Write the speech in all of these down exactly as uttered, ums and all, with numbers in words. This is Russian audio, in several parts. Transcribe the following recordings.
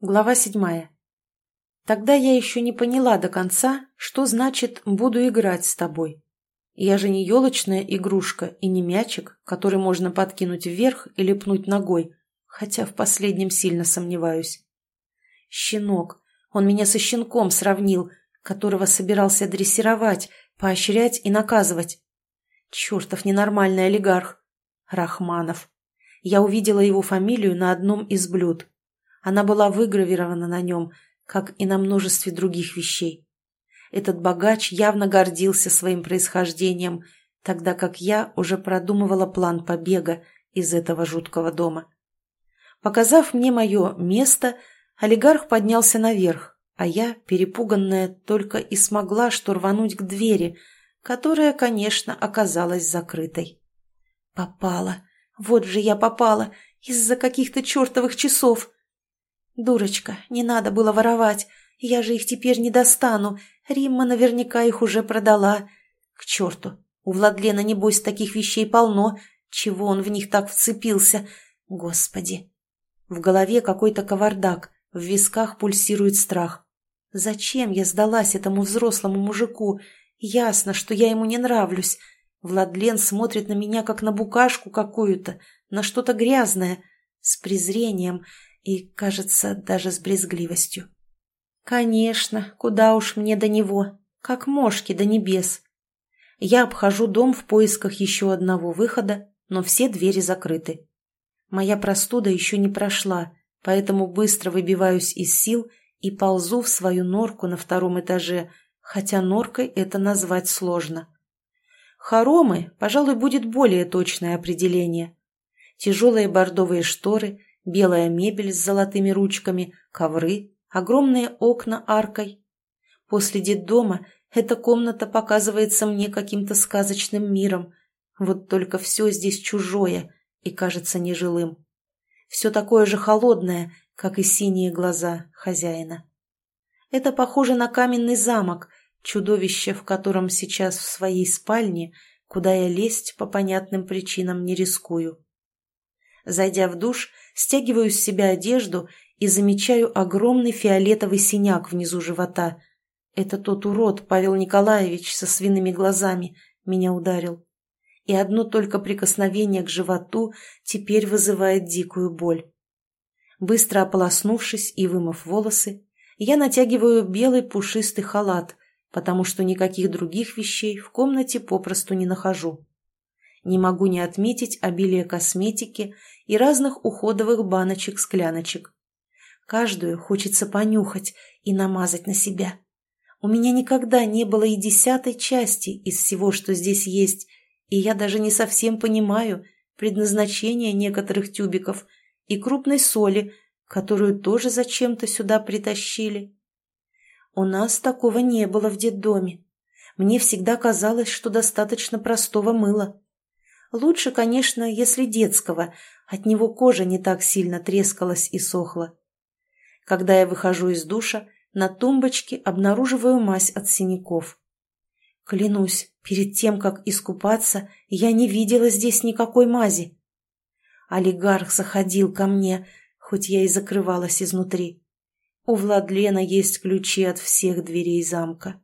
Глава седьмая. Тогда я еще не поняла до конца, что значит «буду играть с тобой». Я же не елочная игрушка и не мячик, который можно подкинуть вверх или пнуть ногой, хотя в последнем сильно сомневаюсь. Щенок. Он меня со щенком сравнил, которого собирался дрессировать, поощрять и наказывать. Чертов ненормальный олигарх. Рахманов. Я увидела его фамилию на одном из блюд. Она была выгравирована на нем, как и на множестве других вещей. Этот богач явно гордился своим происхождением, тогда как я уже продумывала план побега из этого жуткого дома. Показав мне мое место, олигарх поднялся наверх, а я, перепуганная, только и смогла что рвануть к двери, которая, конечно, оказалась закрытой. Попала. Вот же я попала. Из-за каких-то чертовых часов. Дурочка, не надо было воровать. Я же их теперь не достану. Римма наверняка их уже продала. К черту. У Владлена, небось, таких вещей полно. Чего он в них так вцепился? Господи. В голове какой-то кавардак. В висках пульсирует страх. Зачем я сдалась этому взрослому мужику? Ясно, что я ему не нравлюсь. Владлен смотрит на меня, как на букашку какую-то, на что-то грязное, с презрением и, кажется, даже с брезгливостью. Конечно, куда уж мне до него, как мошки до небес. Я обхожу дом в поисках еще одного выхода, но все двери закрыты. Моя простуда еще не прошла, поэтому быстро выбиваюсь из сил и ползу в свою норку на втором этаже, хотя норкой это назвать сложно. Хоромы, пожалуй, будет более точное определение. Тяжелые бордовые шторы, белая мебель с золотыми ручками, ковры, огромные окна аркой. После детдома эта комната показывается мне каким-то сказочным миром. Вот только все здесь чужое и кажется нежилым. Все такое же холодное, как и синие глаза хозяина. Это похоже на каменный замок, чудовище, в котором сейчас в своей спальне, куда я лезть по понятным причинам не рискую. Зайдя в душ, стягиваю с себя одежду и замечаю огромный фиолетовый синяк внизу живота. Это тот урод, Павел Николаевич, со свиными глазами, меня ударил. И одно только прикосновение к животу теперь вызывает дикую боль. Быстро ополоснувшись и вымыв волосы, я натягиваю белый пушистый халат, потому что никаких других вещей в комнате попросту не нахожу. Не могу не отметить обилие косметики и разных уходовых баночек-скляночек. Каждую хочется понюхать и намазать на себя. У меня никогда не было и десятой части из всего, что здесь есть, и я даже не совсем понимаю предназначение некоторых тюбиков и крупной соли, которую тоже зачем-то сюда притащили. У нас такого не было в детдоме. Мне всегда казалось, что достаточно простого мыла. Лучше, конечно, если детского, от него кожа не так сильно трескалась и сохла. Когда я выхожу из душа, на тумбочке обнаруживаю мазь от синяков. Клянусь, перед тем, как искупаться, я не видела здесь никакой мази. Олигарх заходил ко мне, хоть я и закрывалась изнутри. У Владлена есть ключи от всех дверей замка.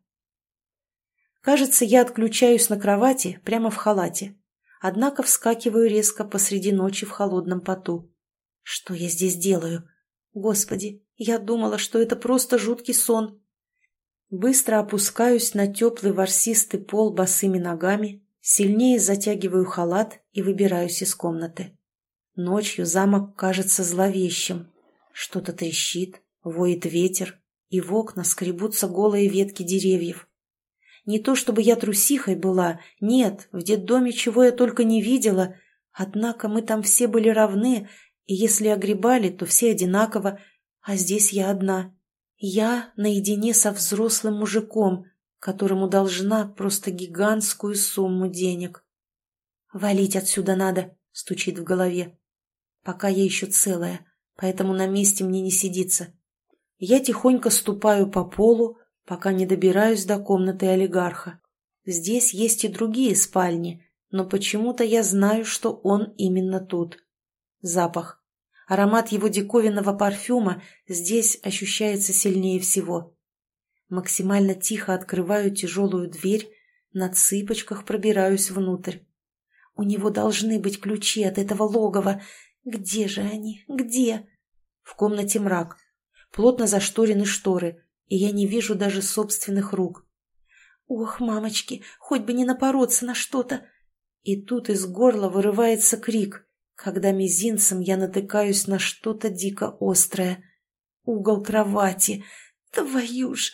Кажется, я отключаюсь на кровати прямо в халате. Однако вскакиваю резко посреди ночи в холодном поту. Что я здесь делаю? Господи, я думала, что это просто жуткий сон. Быстро опускаюсь на теплый ворсистый пол босыми ногами, сильнее затягиваю халат и выбираюсь из комнаты. Ночью замок кажется зловещим. Что-то трещит, воет ветер, и в окна скребутся голые ветки деревьев. Не то чтобы я трусихой была, нет, в детдоме чего я только не видела, однако мы там все были равны, и если огребали, то все одинаково, а здесь я одна. Я наедине со взрослым мужиком, которому должна просто гигантскую сумму денег. «Валить отсюда надо», — стучит в голове. Пока я еще целая, поэтому на месте мне не сидится. Я тихонько ступаю по полу, пока не добираюсь до комнаты олигарха. Здесь есть и другие спальни, но почему-то я знаю, что он именно тут. Запах. Аромат его диковинного парфюма здесь ощущается сильнее всего. Максимально тихо открываю тяжелую дверь, на цыпочках пробираюсь внутрь. У него должны быть ключи от этого логова. Где же они? Где? В комнате мрак. Плотно зашторены шторы, и я не вижу даже собственных рук. Ох, мамочки, хоть бы не напороться на что-то. И тут из горла вырывается крик, когда мизинцем я натыкаюсь на что-то дико острое. Угол кровати. Твою ж...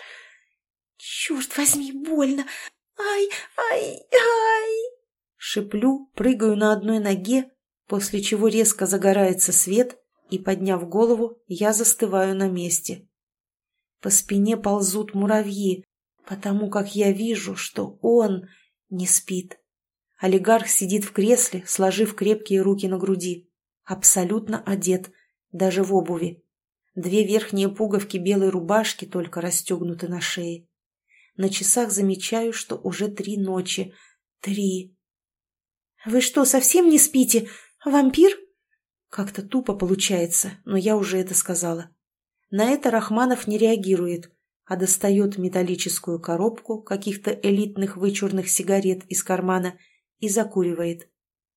Черт возьми, больно! Ай, ай, ай! Шиплю, прыгаю на одной ноге, после чего резко загорается свет, и, подняв голову, я застываю на месте. По спине ползут муравьи, потому как я вижу, что он не спит. Олигарх сидит в кресле, сложив крепкие руки на груди. Абсолютно одет, даже в обуви. Две верхние пуговки белой рубашки только расстегнуты на шее. На часах замечаю, что уже три ночи. Три. «Вы что, совсем не спите? Вампир?» Как-то тупо получается, но я уже это сказала. На это Рахманов не реагирует, а достает металлическую коробку каких-то элитных вычурных сигарет из кармана и закуривает.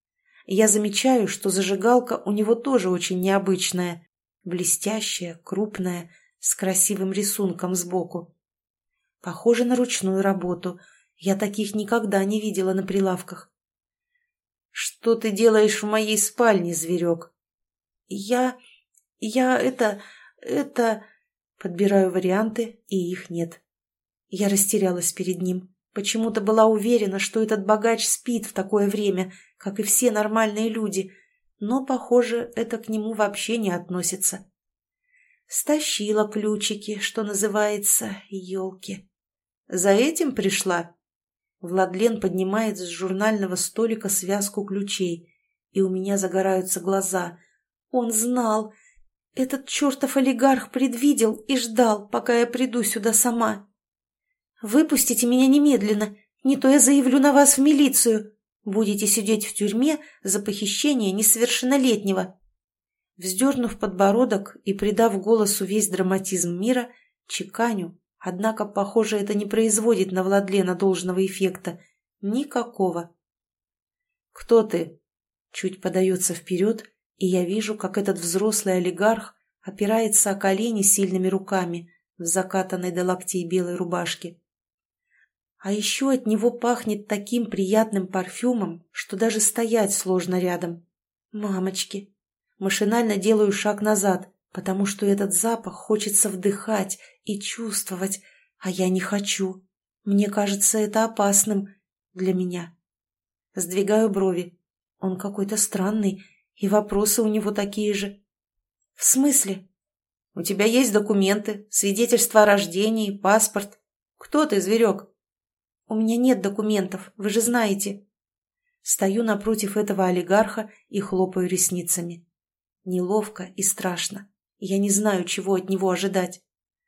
Я замечаю, что зажигалка у него тоже очень необычная, блестящая, крупная, с красивым рисунком сбоку. Похоже на ручную работу. Я таких никогда не видела на прилавках. «Что ты делаешь в моей спальне, зверек?» «Я... я... это... это...» Подбираю варианты, и их нет. Я растерялась перед ним. Почему-то была уверена, что этот богач спит в такое время, как и все нормальные люди, но, похоже, это к нему вообще не относится. Стащила ключики, что называется, елки. «За этим пришла?» Владлен поднимает с журнального столика связку ключей, и у меня загораются глаза. Он знал. Этот чертов олигарх предвидел и ждал, пока я приду сюда сама. «Выпустите меня немедленно, не то я заявлю на вас в милицию. Будете сидеть в тюрьме за похищение несовершеннолетнего». Вздернув подбородок и придав голосу весь драматизм мира, чеканю. Однако, похоже, это не производит на Владлена должного эффекта. Никакого. «Кто ты?» Чуть подается вперед, и я вижу, как этот взрослый олигарх опирается о колени сильными руками в закатанной до локтей белой рубашке. А еще от него пахнет таким приятным парфюмом, что даже стоять сложно рядом. Мамочки! Машинально делаю шаг назад, потому что этот запах хочется вдыхать и чувствовать, а я не хочу. Мне кажется, это опасным для меня. Сдвигаю брови. Он какой-то странный, и вопросы у него такие же. В смысле? У тебя есть документы, свидетельство о рождении, паспорт. Кто ты, зверек? У меня нет документов, вы же знаете. Стою напротив этого олигарха и хлопаю ресницами. Неловко и страшно. Я не знаю, чего от него ожидать.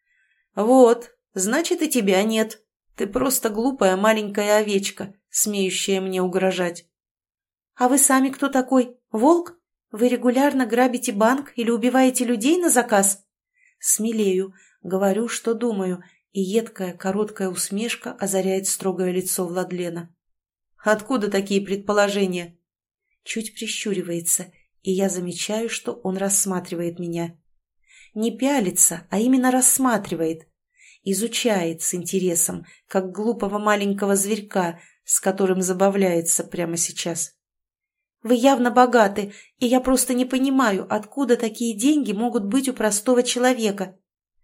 Вот, значит, и тебя нет. Ты просто глупая маленькая овечка, смеющая мне угрожать. А вы сами кто такой? Волк? Вы регулярно грабите банк или убиваете людей на заказ? Смелею, говорю, что думаю, и едкая короткая усмешка озаряет строгое лицо Владлена. Откуда такие предположения? Чуть прищуривается, и я замечаю, что он рассматривает меня. Не пялится, а именно рассматривает. Изучает с интересом, как глупого маленького зверька, с которым забавляется прямо сейчас. Вы явно богаты, и я просто не понимаю, откуда такие деньги могут быть у простого человека.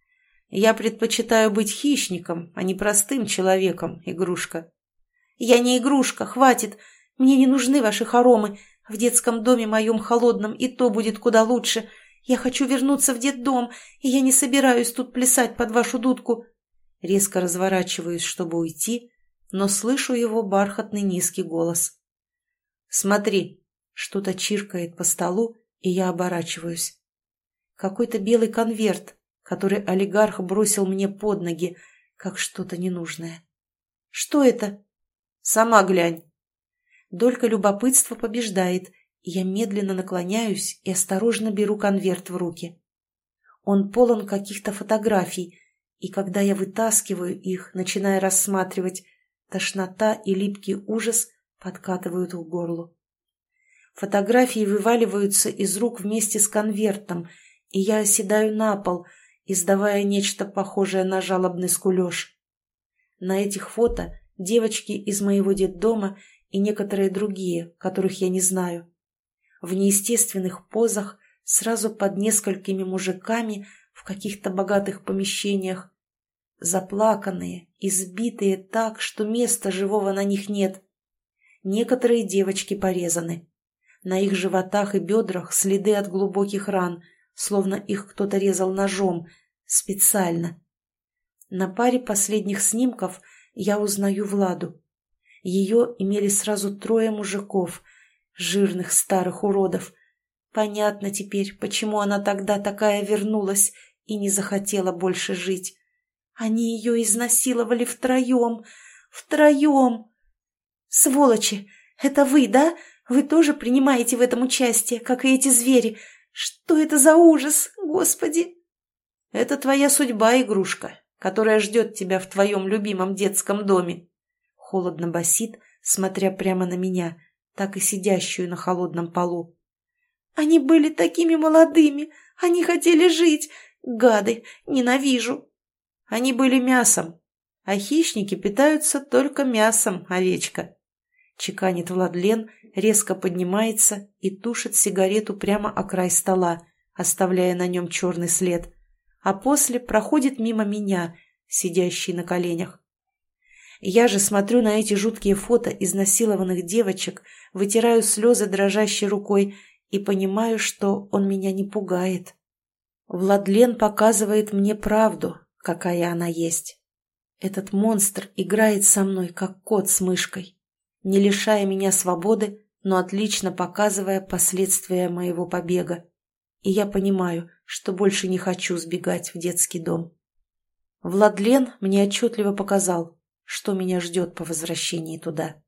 Я предпочитаю быть хищником, а не простым человеком, игрушка. Я не игрушка, хватит. Мне не нужны ваши хоромы. В детском доме моем холодном и то будет куда лучше. Я хочу вернуться в детдом, и я не собираюсь тут плясать под вашу дудку. Резко разворачиваюсь, чтобы уйти, но слышу его бархатный низкий голос. Смотри, что-то чиркает по столу, и я оборачиваюсь. Какой-то белый конверт, который олигарх бросил мне под ноги, как что-то ненужное. Что это? Сама глянь. Долька любопытства побеждает, Я медленно наклоняюсь и осторожно беру конверт в руки. Он полон каких-то фотографий, и когда я вытаскиваю их, начиная рассматривать, тошнота и липкий ужас подкатывают к горлу. Фотографии вываливаются из рук вместе с конвертом, и я оседаю на пол, издавая нечто похожее на жалобный скулеж. На этих фото девочки из моего детдома и некоторые другие, которых я не знаю. В неестественных позах, сразу под несколькими мужиками в каких-то богатых помещениях. Заплаканные, избитые так, что места живого на них нет. Некоторые девочки порезаны. На их животах и бедрах следы от глубоких ран, словно их кто-то резал ножом, специально. На паре последних снимков я узнаю Владу. Ее имели сразу трое мужиков, жирных старых уродов. Понятно теперь, почему она тогда такая вернулась и не захотела больше жить. Они ее изнасиловали втроем, втроем. Сволочи, это вы, да? Вы тоже принимаете в этом участие, как и эти звери. Что это за ужас, Господи? Это твоя судьба, игрушка, которая ждет тебя в твоем любимом детском доме. Холодно басит, смотря прямо на меня, так и сидящую на холодном полу. Они были такими молодыми, они хотели жить. Гады, ненавижу. Они были мясом, а хищники питаются только мясом, овечка. Чеканит Владлен, резко поднимается и тушит сигарету прямо о край стола, оставляя на нем черный след, а после проходит мимо меня, сидящей на коленях. Я же смотрю на эти жуткие фото изнасилованных девочек, вытираю слезы дрожащей рукой и понимаю, что он меня не пугает. Владлен показывает мне правду, какая она есть. Этот монстр играет со мной, как кот с мышкой, не лишая меня свободы, но отлично показывая последствия моего побега. И я понимаю, что больше не хочу сбегать в детский дом. Владлен мне отчетливо показал, что меня ждет по возвращении туда.